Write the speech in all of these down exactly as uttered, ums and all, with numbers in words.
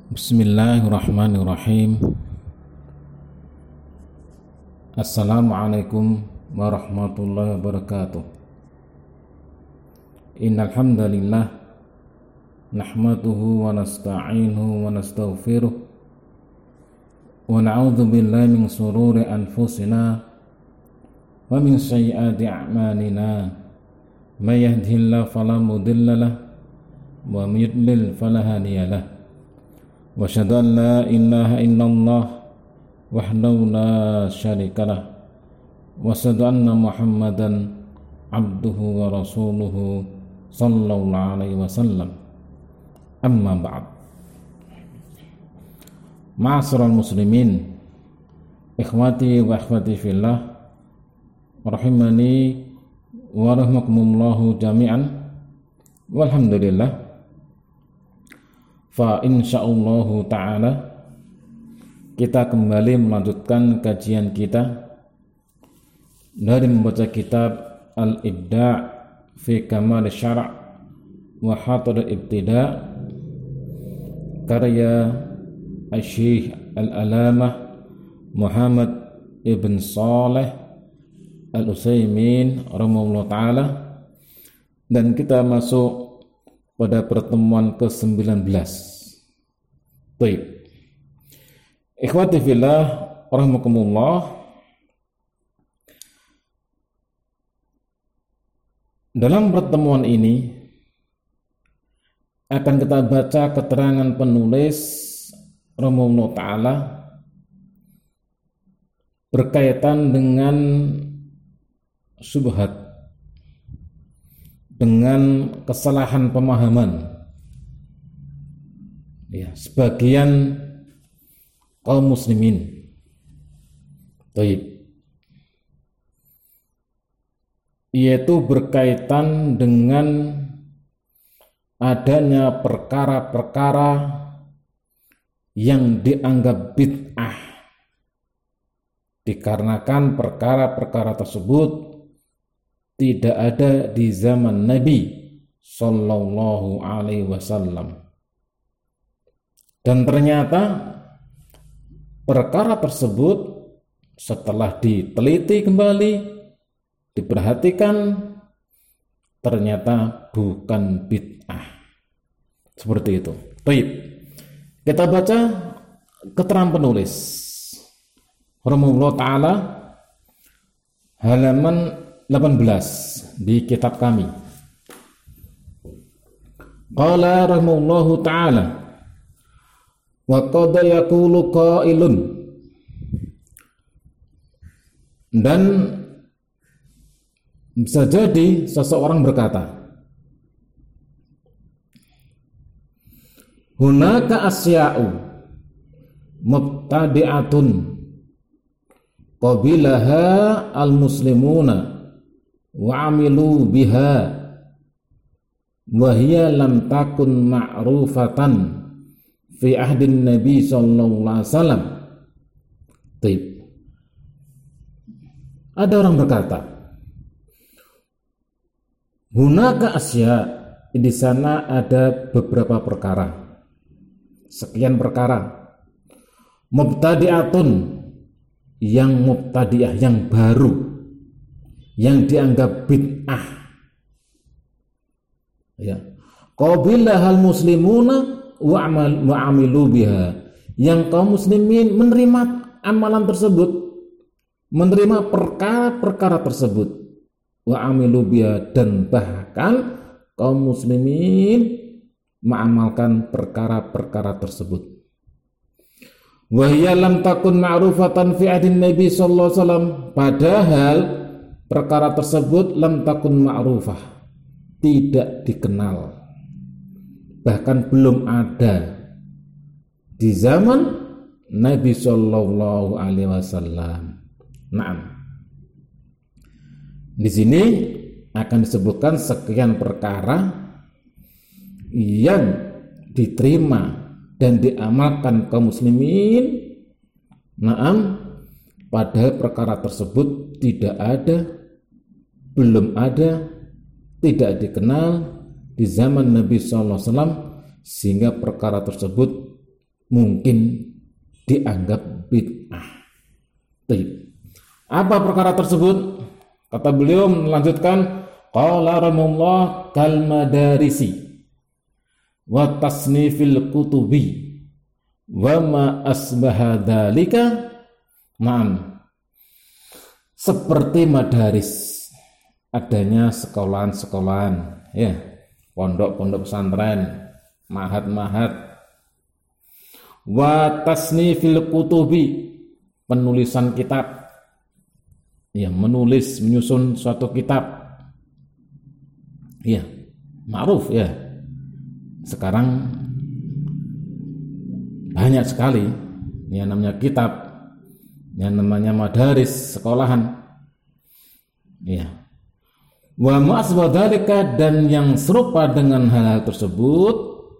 Bismillahirrahmanirrahim. Assalamualaikum warahmatullahi wabarakatuh. Innal hamdalillah nahmaduhu wa nasta'inuhu wa nastaghfiruh wa na'udzu billahi min shururi anfusina wa min sayyiati a'malina. May yahdihillahu fala mudilla lahu wa may yudlil fala hadiya lahu. Wa asyhadu an la ilaha illallah wahdahu la syarikalah wa asyhadu anna Muhammadan abduhu wa rasuluhu sallallahu alaihi wasallam. Amma ba'd. Ma'asyiral muslimin, ikhwati wa akhwati fillah, rahimani wa rahimakumullahu jami'an. Walhamdulillah, fa insyaallahu ta'ala kita kembali melanjutkan kajian kita dari membaca kitab Al-Ibda' fi Kamal Syara' wa Hatar Ibtida' karya Asy-Syaikh Al-Alamah Muhammad Ibn Shalih Al-Utsaimin rahimahullah ta'ala, dan kita masuk pada pertemuan ke sembilan belas. Baik. Ikhwati fillah rahimakumullah. Dalam pertemuan ini akan kita baca keterangan penulis rahimahullah taala berkaitan dengan syubhat, dengan kesalahan pemahaman ya sebagian kaum muslimin. Baik. Yaitu berkaitan dengan adanya perkara-perkara yang dianggap bid'ah, dikarenakan perkara-perkara tersebut tidak ada di zaman Nabi Sallallahu Alaihi Wasallam, dan ternyata perkara tersebut setelah diteliti kembali, diperhatikan, ternyata bukan bid'ah. Seperti itu. Baik, kita baca keterangan penulis rahimahullah ta'ala halaman delapan belas di kitab kami. Qala rahimahullahu ta'ala wa qad yaqulu qailun, dan bisa jadi seseorang berkata, hunaka asya'u mubtadi'atun qabilaha al-muslimuna wa amilu biha wa hiya lam takun ma'rufatan fi ahdin Nabi sallallahu alaihi wasallam. Baik. Ada orang berkata, hunaka asya, di sana ada beberapa perkara, sekian perkara, mubtadi'atun, yang mubtadi'ah, yang baru, yang dianggap bid'ah ya. Qabilahal muslimuna wa amilu biha, yang kaum muslimin menerima amalan tersebut, menerima perkara-perkara tersebut, wa amilu biha, dan bahkan kaum muslimin mengamalkan perkara-perkara tersebut. Wa hiya lam takun ma'rufatan fi ahdin Nabi sallallahu alaihi wasallam, padahal perkara tersebut lam takun ma'rufah, tidak dikenal, bahkan belum ada di zaman Nabi sallallahu alaihi wasallam. Naam. Di sini akan disebutkan sekian perkara yang diterima dan diamalkan kaum muslimin. Naam, padahal perkara tersebut tidak ada, belum ada, tidak dikenal di zaman Nabi sallallahu alaihi wasallam, sehingga perkara tersebut mungkin dianggap bid'ah. Apa perkara tersebut? Kata beliau melanjutkan, qala rahimahullah kal madarisi wa tasnifil kutubi wa ma asbaha dzalika. Naam, seperti madaris, adanya sekolahan-sekolahan, ya, pondok-pondok pesantren, mahat-mahat. Wa tasnifil kutubi, penulisan kitab, ya, menulis, menyusun suatu kitab, ya, ma'ruf, ya. Sekarang banyak sekali yang namanya kitab, yang namanya madaris, sekolahan, ya. Wa ma'asbadalika, dan yang serupa dengan hal-hal tersebut.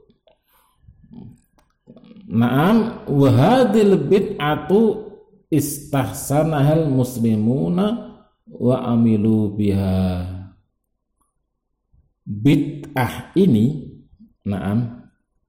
Naam, wa hadhil bid'atu istahsanahal muslimuna wa amilu biha. Bid'ah ini, naam,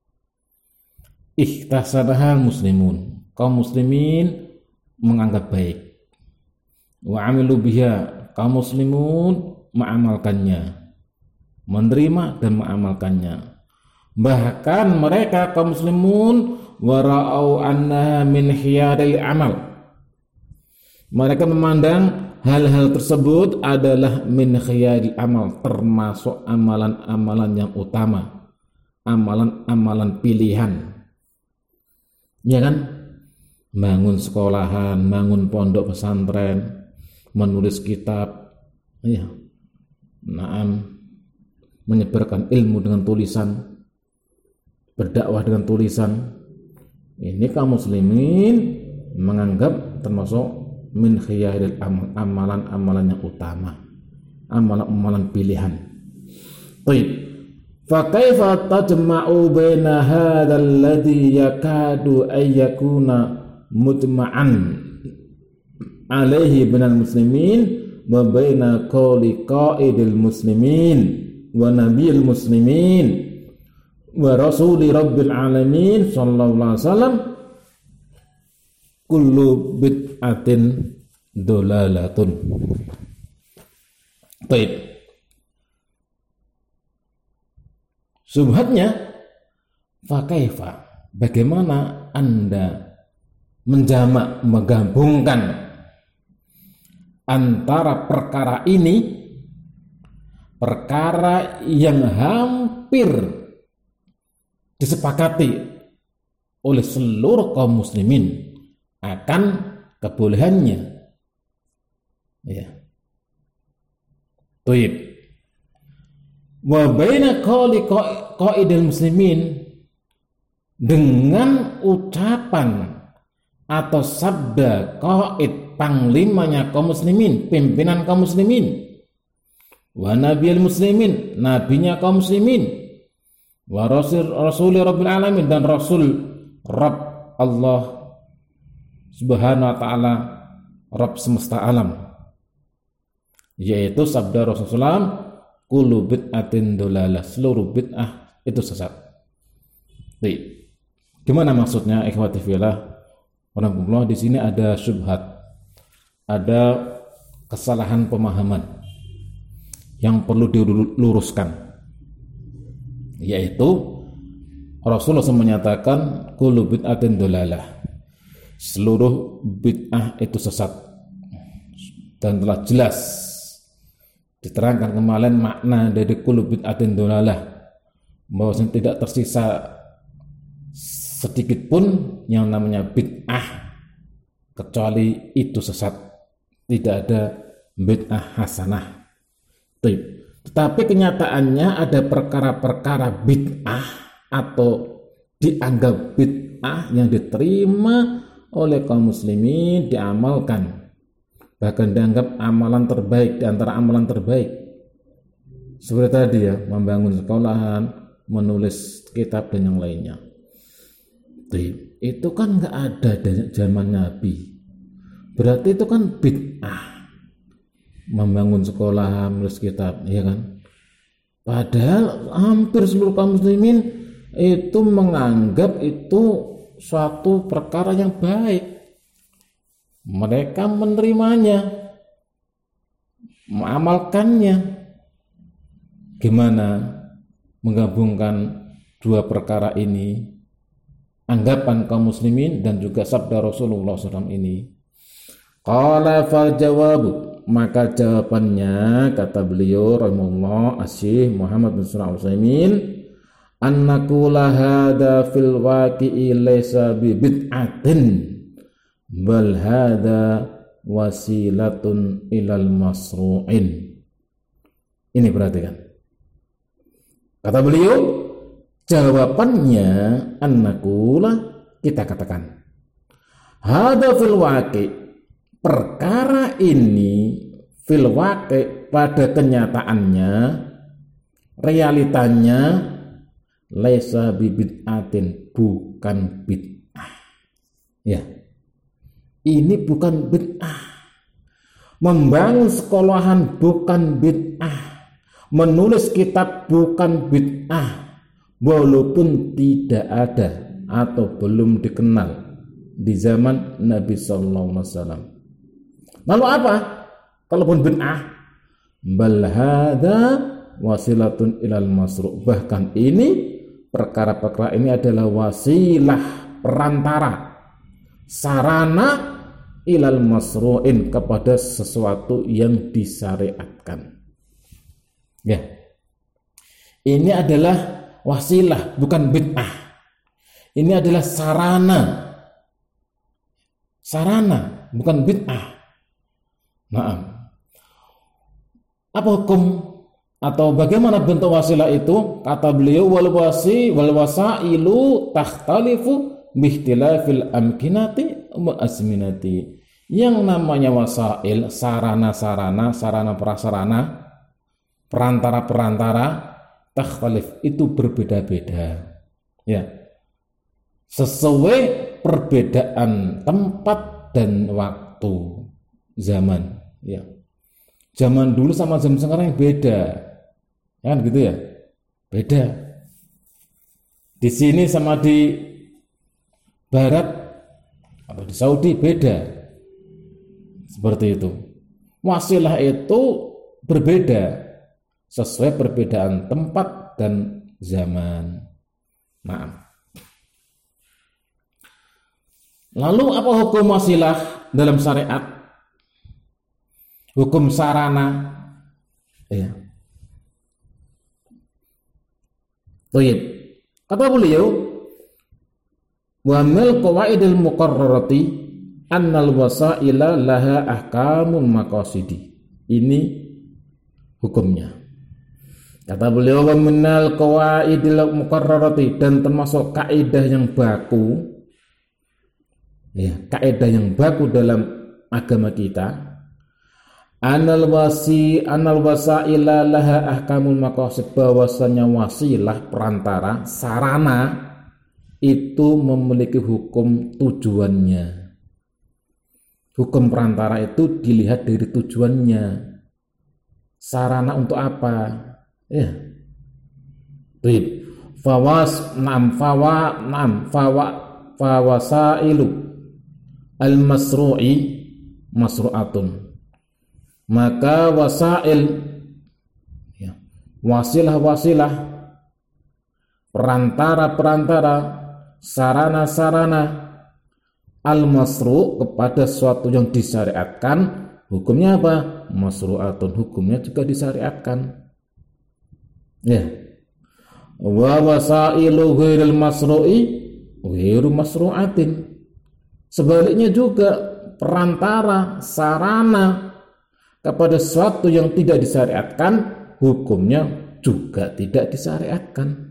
istahsanahal muslimun, kaum muslimin menganggap baik. Wa amilu biha, kaum muslimun mengamalkannya, menerima dan mengamalkannya. Bahkan mereka kaum muslimun wara'au annaha min khiyaril amal, mereka memandang hal-hal tersebut adalah min khiyaril amal, termasuk amalan-amalan yang utama, amalan-amalan pilihan, ya kan? Bangun sekolahan, bangun pondok pesantren, menulis kitab, ya, naam, menyebarkan ilmu dengan tulisan, berdakwah dengan tulisan. Ini kaum muslimin menganggap termasuk min khiyaril amal, amalan-amalan yang utama, amalan-amalan pilihan. Baik, fa kaifa tajma'u baina hadzal ladzi yakadu ay yakuna mutma'an alaihi binal muslimin wa baina qawli qaidil muslimin wa nabiyil muslimin wa rasuli rabbil alamin sallallahu alaihi wasallam, kullu bid'atin dolalatun. Baik, subhatnya, fa kaifa, bagaimana Anda menjamak, menggabungkan antara perkara ini, perkara yang hampir disepakati oleh seluruh kaum muslimin akan kebolehannya, ya. Baik. Wa baina qawli qaidil muslimin, dengan ucapan atau sabda qaid, panglimanya kaum muslimin, pimpinan kaum muslimin, wa nabiyil muslimin, nabinya kaum muslimin, wa rasul rasuli rabbil alamin, dan rasul Rabb Allah subhanahu wa ta'ala, Rabb semesta alam, yaitu sabda Rasulullah, kullu bid'atin dolalah, seluruh bid'ah itu sesat. Baik, gimana maksudnya ikhwati fillah? Alhamdulillah, di sini ada syubhat, ada kesalahan pemahaman yang perlu diluruskan, yaitu Rasulullah menyatakan kullu bid'atin dolalah, seluruh bid'ah itu sesat, dan telah jelas diterangkan kemarin makna dari kullu bid'atin dolalah, bahwasanya tidak tersisa sedikit pun yang namanya bid'ah kecuali itu sesat, tidak ada bid'ah hasanah. Tetapi kenyataannya ada perkara-perkara bid'ah atau dianggap bid'ah yang diterima oleh kaum muslimin, diamalkan, bahkan dianggap amalan terbaik di antara amalan terbaik. Seperti tadi, ya, membangun sekolahan, menulis kitab dan yang lainnya. Itu kan nggak ada dari zaman Nabi, berarti itu kan bid'ah, membangun sekolah, menulis kitab, ya kan? Padahal hampir seluruh kaum muslimin itu menganggap itu suatu perkara yang baik. Mereka menerimanya, mengamalkannya. Gimana menggabungkan dua perkara ini, anggapan kaum muslimin dan juga sabda Rasulullah shallallahu alaihi wasallam ini? Qala fal jawabu, maka jawabannya kata beliau rahimahullah Asy-Syaikh Muhammad bin Shalih Al-Utsaimin, annaqula hada fil waqi'i laysa bi bid'atin bal hada wasilatun ilal masru'in. Ini perhatikan. Kata beliau, jawabannya annaqula, kita katakan, hada fil waqi', perkara ini fil waqi', pada kenyataannya, realitanya, laisa bid'atin, bukan bid'ah. Ya, ini bukan bid'ah. Membangun sekolahan bukan bid'ah. Menulis kitab bukan bid'ah, walaupun tidak ada atau belum dikenal di zaman Nabi Sallallahu Alaihi Wasallam. Lalu apa? Kalaupun bid'ah, bal hadza wasilatun ilal masru'. Bahkan ini perkara-perkara ini adalah wasilah, perantara, sarana ilal masru'in, kepada sesuatu yang disyariatkan. Ya, ini adalah wasilah, bukan bid'ah. Ini adalah sarana, sarana, bukan bid'ah. Maaf. Apa hukum atau bagaimana bentuk wasilah itu? Kata beliau, wal wasi wal wasailu takhtalifu bihtilafil amkinati wa azminati. Yang namanya wasail, sarana-sarana, sarana-prasarana, perantara-perantara, takhtalif, itu berbeda-beda. Ya. Sesuai perbedaan tempat dan waktu, zaman, ya. Zaman dulu sama zaman sekarang beda. Ya kan gitu ya? Beda. Di sini sama di barat atau di Saudi beda. Seperti itu. Wasilah itu berbeda sesuai perbedaan tempat dan zaman. Maaf. Lalu apa hukum wasilah dalam syariat? Hukum sarana. Ya. Baik. Kata beliau, wa mil qawaidil muqarrarati annal wasaila laha ahkamun maqasidi. Ini hukumnya. Kata beliau, wa minal qawaidil muqarrarati, dan termasuk kaidah yang baku, ya, kaidah yang baku dalam agama kita, anal wasi anal wasaila laha ahkamul maqasid, bahwasanya wasilah, perantara, sarana itu memiliki hukum tujuannya. Hukum perantara itu dilihat dari tujuannya. Sarana untuk apa? Ya. Baik. Fawas nam fawa nam fawa fawasailu al-masru'i masru'atun. Maka wasail, ya, wasilah-wasilah, perantara-perantara, sarana-sarana, al-masru', kepada sesuatu yang disyariatkan, hukumnya apa? Masru'atun, hukumnya juga disyariatkan. Ya. Wa wasailu ghairil masru'i ghairu masru'atin. Sebaliknya juga perantara, sarana kepada sesuatu yang tidak disyariatkan, hukumnya juga tidak disyariatkan.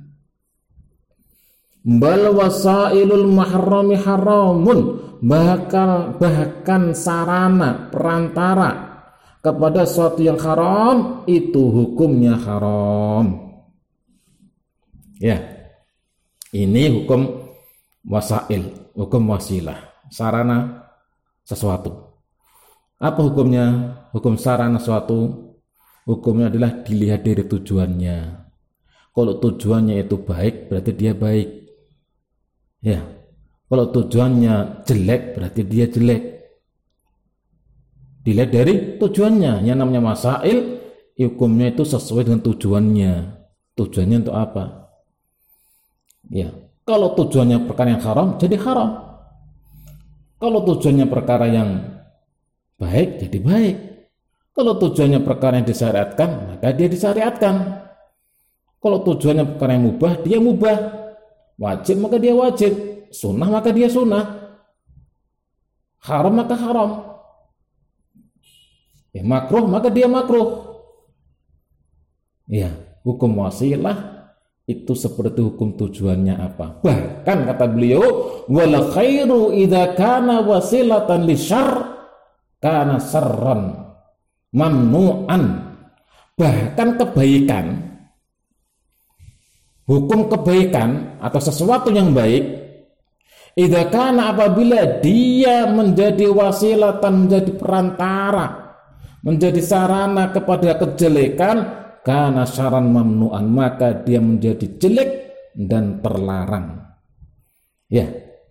Bal wasailul mahrami haramun, bahkan bahkan sarana, perantara kepada sesuatu yang haram itu hukumnya haram. Ya. Ini hukum wasail, hukum wasilah, sarana sesuatu. Apa hukumnya? Hukum sarana suatu, hukumnya adalah dilihat dari tujuannya. Kalau tujuannya itu baik, berarti dia baik. Ya. Kalau tujuannya jelek berarti dia jelek. Dilihat dari tujuannya. Yang namanya masail, hukumnya itu sesuai dengan tujuannya. Tujuannya untuk apa? Ya, kalau tujuannya perkara yang haram, jadi haram. Kalau tujuannya perkara yang baik, jadi baik. Kalau tujuannya perkara yang disyariatkan, maka dia disyariatkan. Kalau tujuannya perkara yang mubah, dia mubah. Wajib, maka dia wajib. Sunnah, maka dia sunnah. Haram, maka haram. Ya, makruh, maka dia makruh. Ya, hukum wasilah itu seperti hukum tujuannya apa. Bahkan kata beliau, wal khairu idza kana wasilatan li syarr kana syarran mamnu'an. Bahkan kebaikan, hukum kebaikan atau sesuatu yang baik, idza kana apabila dia menjadi wasilatan, menjadi perantara, menjadi sarana kepada kejelekan, kana syaran mamnu'an, maka dia menjadi jelek dan terlarang. Ya.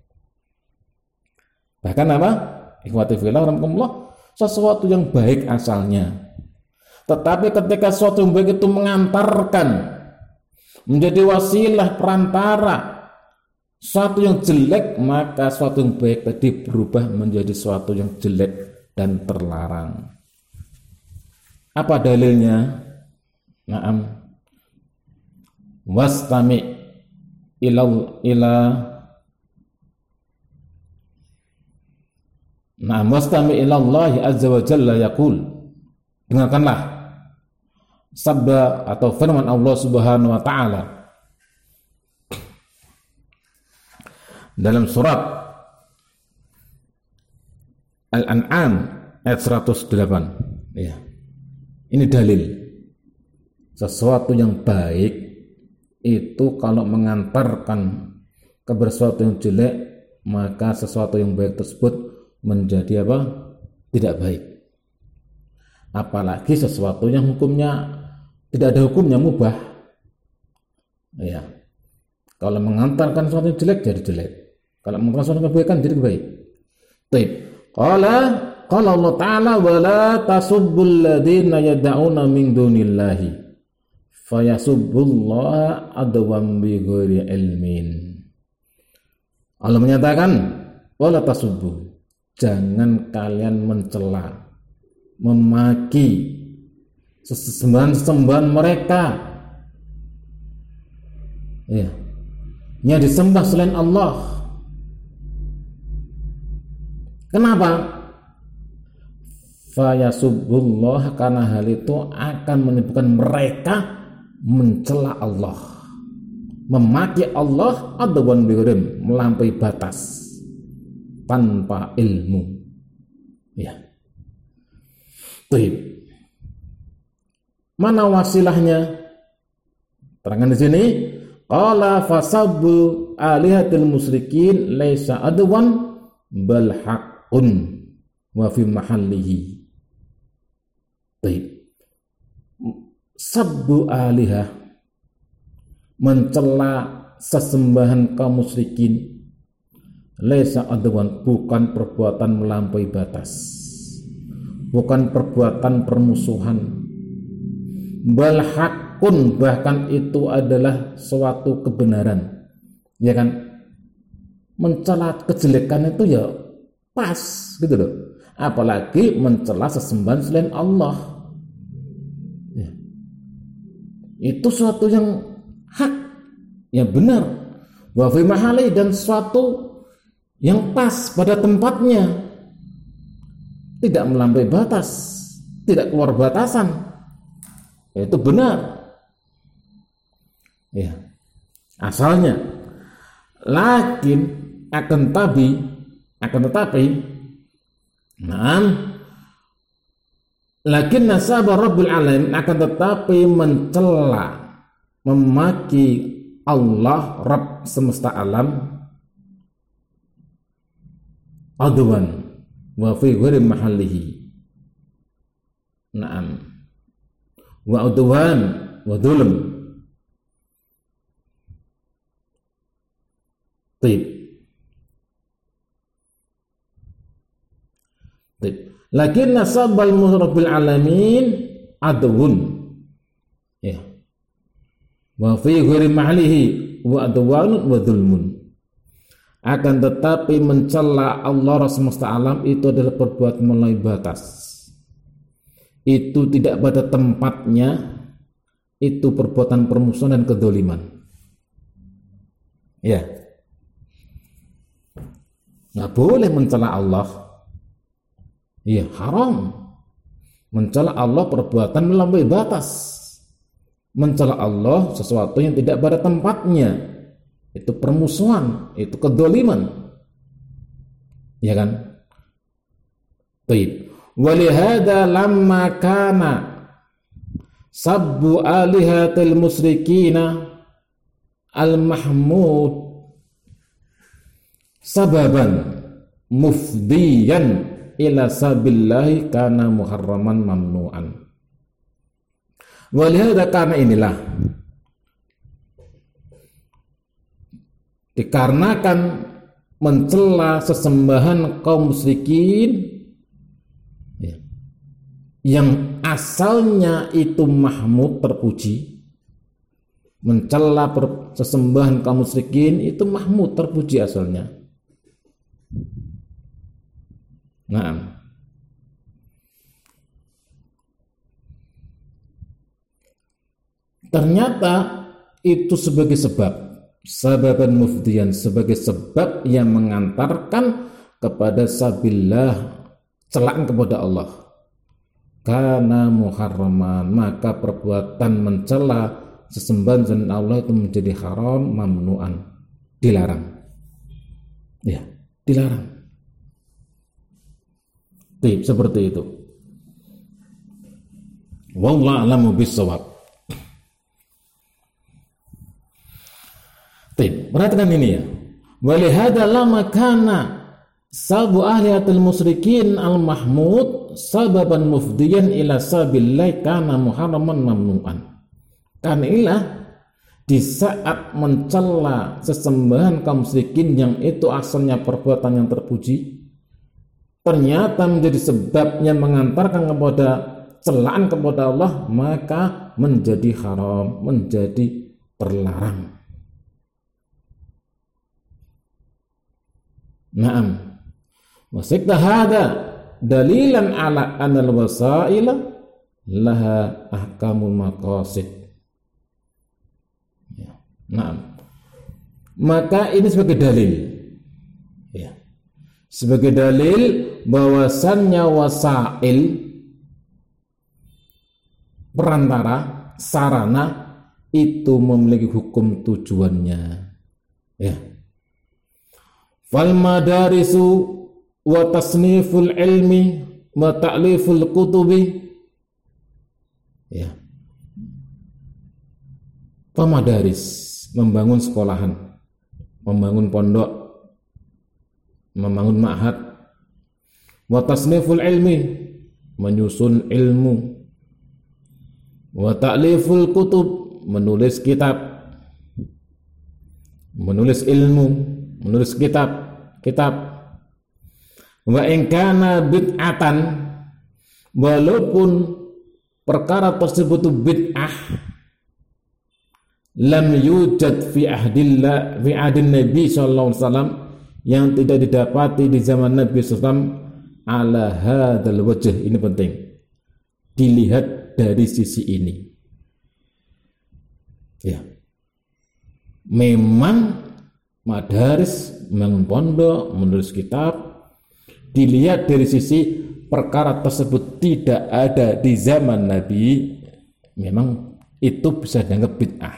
Bahkan apa? Ikhwati fillah rahimakumullah, sesuatu yang baik asalnya. Tetapi ketika sesuatu yang baik itu mengantarkan, menjadi wasilah perantara sesuatu yang jelek, maka sesuatu yang baik tadi berubah menjadi sesuatu yang jelek dan terlarang. Apa dalilnya? Naam, wastami ila ila Naam wastami ila Allah azza wa jalla yaqul. Dengarkanlah sabda atau firman Allah Subhanahu wa taala dalam surat Al-An'am ayat seratus delapan. Ya. Ini dalil. Sesuatu yang baik itu kalau mengantarkan kepada sesuatu yang jelek, maka sesuatu yang baik tersebut menjadi apa? Tidak baik. Apalagi sesuatu yang hukumnya tidak ada hukumnya, mubah. Ya. Kalau mengantarkan sesuatu yang jelek jadi jelek. Kalau mengantarkan sesuatu yang kebaikan jadi baik. Baik. Qala qala Allah Ta'ala wa la tasubbul ladzina yad'una min dunillahi fayasubbullaha adwan bighairi ilmin. Allah menyatakan, wala tasubbu, jangan kalian mencela, memaki sesembahan-sembahan mereka, ya, yang disembah selain Allah. Kenapa? Fayasubbullah, karena hal itu akan menyebabkan mereka mencela Allah, memaki Allah, adwan bighairi, melampaui batas tanpa ilmu. Ya. Baik. Mana wasilahnya? Terangkan di sini. Qala fasabbu alihatil musyrikin laisa adwan bal haqqun wa fi mahallihi. Baik. Sabbu alihah, mencela sesembahan kaum musyrikin, laisa adwan, bukan perbuatan melampaui batas, bukan perbuatan permusuhan, bal hakun, bahkan itu adalah suatu kebenaran. Ya kan, mencela kejelekan itu ya pas gitu loh. Apalagi mencela sesembahan selain Allah, ya. Itu suatu yang hak, yang benar, wa fi mahali, dan suatu yang pas pada tempatnya, tidak melampaui batas, tidak keluar batasan. Itu benar, ya, asalnya. Lakin akan tapi akan tetapi nah, lakin nasaba Rabbul Alamin, akan tetapi mencela, memaki Allah Rabb semesta alam, adwan wa fi ghairi mahallihi. Naam, wa udwan wa dzulm. Baik. Lakin nasabal rabbil alamin adwun. Ya. Wa fi ghairi mahlihi wa adwanun wa dzulmun. Akan tetapi mencela Allah semesta alam itu adalah perbuatan melampaui batas. Itu tidak pada tempatnya, itu perbuatan permusuhan dan kedzaliman. Ya. Nggak boleh mencela Allah. Iya, haram. Mencela Allah perbuatan melampaui batas. Mencela Allah sesuatu yang tidak pada tempatnya. Itu permusuhan, itu kedzaliman. Ya kan? Baik. Walihada lamma kana sabbu alihatil musyrikina al-mahmud sababan mufdiyan ila sabillahi kana muharraman mamnu'an. Walihada karena inilah, dikarenakan mencela sesembahan kaum musyrikin ya, yang asalnya itu mahmud terpuji, mencela sesembahan kaum musyrikin itu mahmud terpuji asalnya. Nah, ternyata itu sebagai sebab, sababan mufdiyan, sebagai sebab yang mengantarkan kepada sabillah, celaan kepada Allah. Karena muharraman, maka perbuatan mencela sesembahan selain Allah itu menjadi haram, mamnu'an, dilarang. Ya, dilarang. Tip, seperti itu. Wallahu a'lamu bis-shawab. Tip, perhatikan ini ya. Walihada lama kana sabu ahliyatul musyrikin al-mahmud sababan mufdiyan ila sabillahi kana muharraman mamnu'an. Karena inilah di saat mencela sesembahan kaum musyrikin yang itu asalnya perbuatan yang terpuji, ternyata menjadi sebabnya mengantarkan kepada celaan kepada Allah, maka menjadi haram, menjadi terlarang. Naam. Wasikta hada dalilan ala anal wasaila laha ahkamul maqasid. Ya. Naam. Maka ini sebagai dalil. Ya. Sebagai dalil bahwasannya wasail, perantara, sarana itu memiliki hukum tujuannya. Ya. Fal madarisu wa tasniful ilmi wa ta'liful kutubi. Ya. Pemadaris, membangun sekolahan, membangun pondok, membangun ma'had. Wa tasniful ilmi, menyusun ilmu. Wa ta'liful kutub, menulis kitab, menulis ilmu, menulis kitab, kitab. Wa in kana bid'atan, walaupun perkara tersebut bid'ah, lam yujad fi ahdillah fi ahdin Nabi sallallahu alaihi wasallam, yang tidak didapati di zaman Nabi sallallahu alaihi wasallam, ala hadzal wajh. Ini penting dilihat dari sisi ini. Ya. Memang madaris, membangun pondok, menulis kitab, dilihat dari sisi perkara tersebut tidak ada di zaman Nabi, memang itu bisa dianggap bid'ah.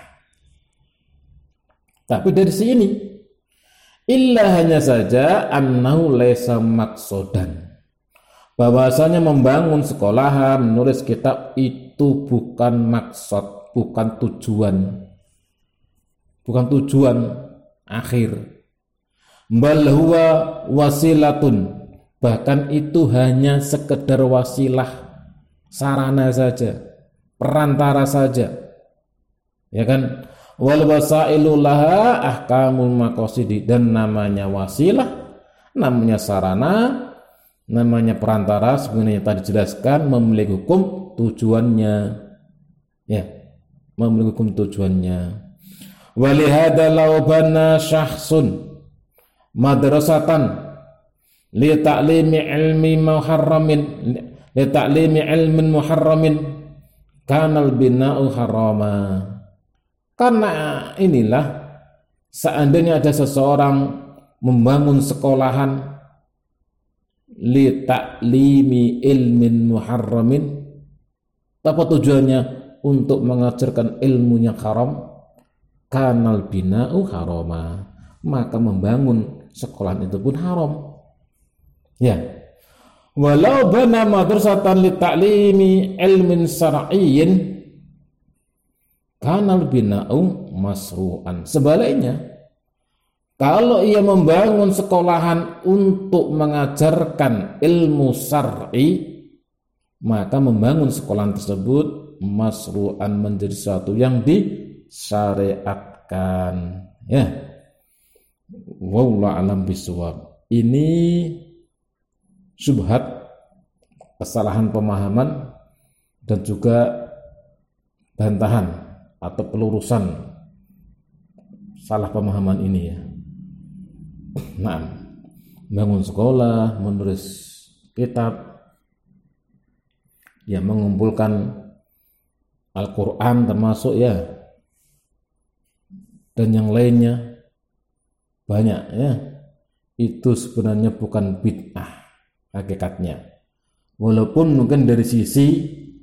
Tapi dari sini, illa hanya saja annahu laisa maqsudan, bahwasanya membangun sekolahan, menulis kitab itu bukan maksud, bukan tujuan, bukan tujuan akhir. Bal huwa wasilatun, bahkan itu hanya sekedar wasilah, sarana saja, perantara saja. Ya kan? Wal wasailu laha ahkamul maqasidi, dan namanya wasilah, namanya sarana, Namanya perantara sebenarnya tadi jelaskan memiliki hukum tujuannya, ya, memiliki hukum tujuannya. Walihada law bana syakhsun madrasatan li ta'limi ilmi muharramin li ta'limi ilmin muharramin kanal bina'u harama. Karena inilah, seandainya ada seseorang membangun sekolahan li ta'limi ilmin muharramin, apa tujuannya? Untuk mengajarkan ilmu yang haram, kanal bina'u harama, maka membangun sekolahan itu pun haram. Ya, walau bana madrasatan li ta'limi ilmin syar'iyyin kanal bina'u masru'an. Sebaliknya, kalau ia membangun sekolahan untuk mengajarkan ilmu syar'i, maka membangun sekolahan tersebut masru'an, menjadi sesuatu yang disyariatkan. Ya, wallahu a'lam bishawab. Ini syubhat, kesalahan pemahaman, dan juga bantahan atau pelurusan salah pemahaman ini, ya. Nah, bangun sekolah, menulis kitab, ya, mengumpulkan Al-Quran termasuk, ya, dan yang lainnya banyak, ya, itu sebenarnya bukan bid'ah hakikatnya, walaupun mungkin dari sisi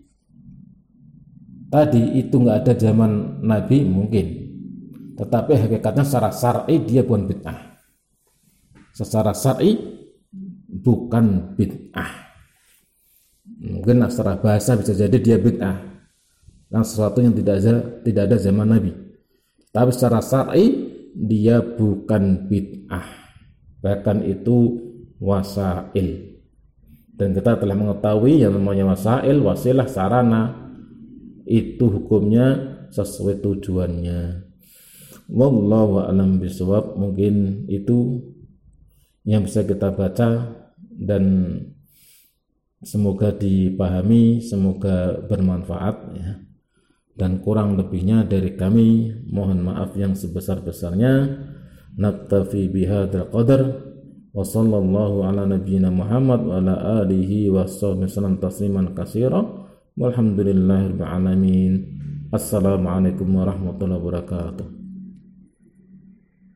tadi itu nggak ada zaman Nabi mungkin, tetapi hakikatnya secara syar'i dia bukan bid'ah. Secara syar'i bukan bid'ah. Mungkin secara bahasa bisa jadi dia bid'ah, yang sesuatu yang tidak ada tidak ada zaman Nabi. Tapi secara syar'i dia bukan bid'ah, bahkan itu wasail. Dan kita telah mengetahui yang namanya wasail, wasilah, sarana, itu hukumnya sesuai tujuannya. Wallahu a'lam bishawab. Mungkin itu yang bisa kita baca, dan semoga dipahami, semoga bermanfaat, ya. Dan kurang lebihnya dari kami mohon maaf yang sebesar-besarnya. Naktafi bihadzal qadar wa sallallahu ala nabiyyina Muhammad wa ala alihi wa sahbihi wasallam tasliman katsira walhamdulillahirabbil alamin. Assalamualaikum warahmatullahi wabarakatuh.